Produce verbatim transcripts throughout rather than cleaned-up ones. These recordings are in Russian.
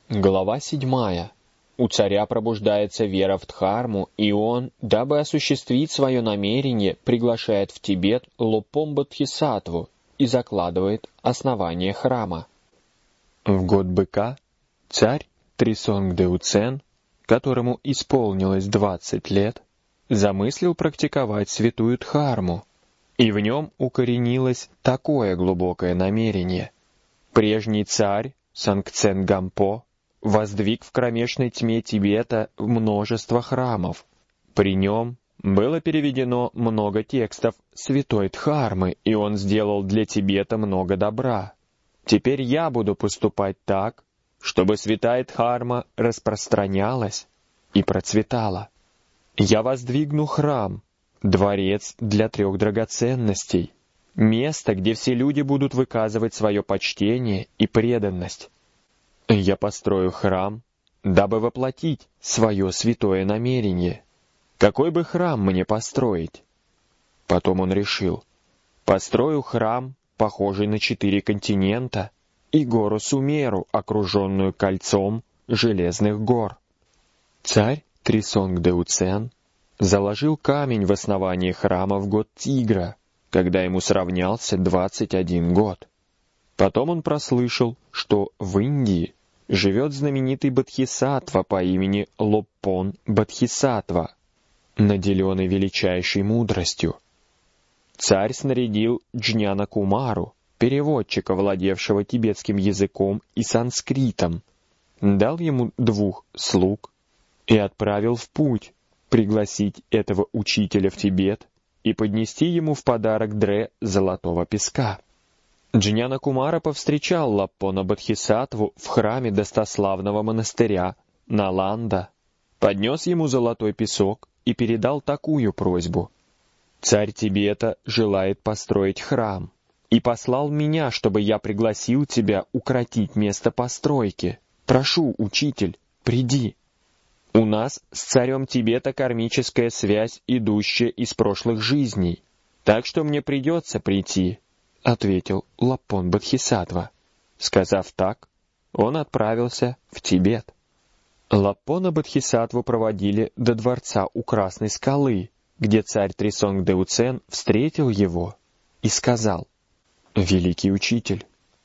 Глава седьмая. У царя пробуждается вера в Дхарму, и он, дабы осуществить свое намерение, приглашает в Тибет Лопон Бодхисаттву и закладывает основание храма. В год быка царь Трисонгдеуцен, которому исполнилось двадцать лет, замыслил практиковать святую Дхарму, и в нем укоренилось такое глубокое намерение. Прежний царь Сангцен Гампо воздвиг в кромешной тьме Тибета множество храмов. При нем было переведено много текстов святой Дхармы, и он сделал для Тибета много добра. Теперь я буду поступать так, чтобы святая Дхарма распространялась и процветала. Я воздвигну храм, дворец для трех драгоценностей, место, где все люди будут выказывать свое почтение и преданность. Я построю храм, дабы воплотить свое святое намерение. Какой бы храм мне построить? Потом он решил: построю храм, похожий на четыре континента, и гору Сумеру, окруженную кольцом железных гор. Царь Трисонгдеуцен заложил камень в основании храма в год Тигра, когда ему сравнялся двадцать один год. Потом он прослышал, что в Индии живет знаменитый Бодхисаттва по имени Лопон Бодхисаттва, наделенный величайшей мудростью. Царь снарядил Джняна Кумару, переводчика, владевшего тибетским языком и санскритом, дал ему двух слуг и отправил в путь пригласить этого учителя в Тибет и поднести ему в подарок дре золотого песка. Джняна Кумара повстречал Лопона Бодхисаттву в храме достославного монастыря Наланда, поднес ему золотой песок и передал такую просьбу: «Царь Тибета желает построить храм и послал меня, чтобы я пригласил тебя укротить место постройки. Прошу, учитель, приди. У нас с царем Тибета кармическая связь, идущая из прошлых жизней, так что мне придется прийти», — ответил Лопон Бодхисаттва. Сказав так, он отправился в Тибет. Лопона Бодхисаттву проводили до дворца у Красной скалы, где царь Трисонгдеуцен встретил его и сказал: «Великий учитель,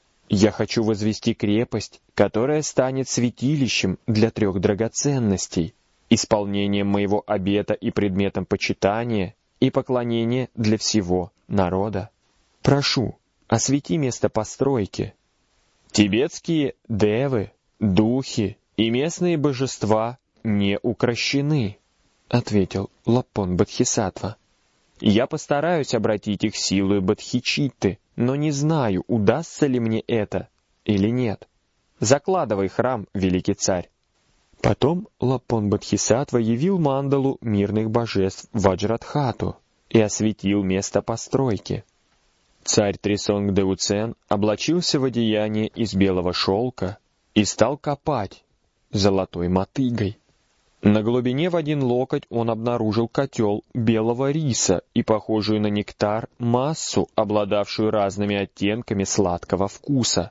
я хочу возвести крепость, которая станет святилищем для трех драгоценностей, исполнением моего обета и предметом почитания и поклонения для всего народа. Прошу, освети место постройки. Тибетские девы, духи и местные божества не укрощены», — ответил Лопон Бодхисаттва. «Я постараюсь обратить их силой Бодхичитты, но не знаю, удастся ли мне это или нет. Закладывай храм, великий царь». Потом Лопон Бодхисаттва явил мандалу мирных божеств Ваджрадхату и осветил место постройки. Царь Трисонгдеуцен облачился в одеяние из белого шелка и стал копать золотой мотыгой. На глубине в один локоть он обнаружил котел белого риса и похожую на нектар массу, обладавшую разными оттенками сладкого вкуса.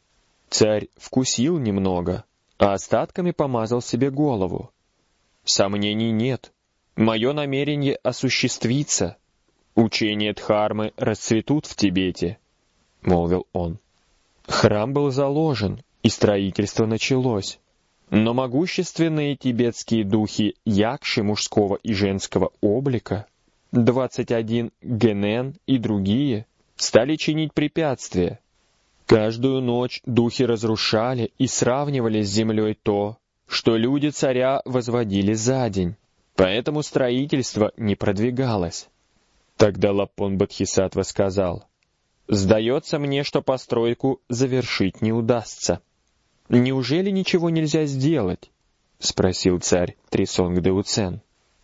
Царь вкусил немного, а остатками помазал себе голову. «Сомнений нет, мое намерение осуществится. Учения Дхармы расцветут в Тибете», — молвил он. Храм был заложен, и строительство началось. Но могущественные тибетские духи якши мужского и женского облика, двадцать один генен и другие, стали чинить препятствия. Каждую ночь духи разрушали и сравнивали с землей то, что люди царя возводили за день, поэтому строительство не продвигалось. Тогда Лопон Бодхисаттва сказал: «Сдается мне, что постройку завершить не удастся». «Неужели ничего нельзя сделать?» — спросил царь Трисонгдеуцен.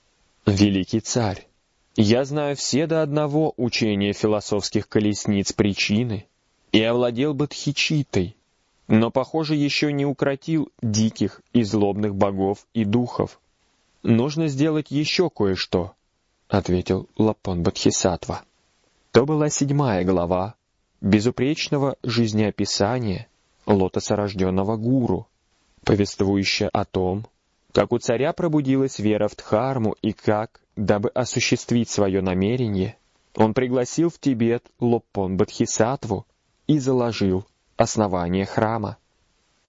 «Великий царь, я знаю все до одного учения философских колесниц причины и овладел Бодхичиттой, но, похоже, еще не укротил диких и злобных богов и духов. Нужно сделать еще кое-что», — ответил Лопон Бодхисаттва. То была седьмая глава безупречного жизнеописания лотосорожденного гуру, повествующая о том, как у царя пробудилась вера в Дхарму и как, дабы осуществить свое намерение, он пригласил в Тибет Лоппон Бодхисаттву и заложил основание храма.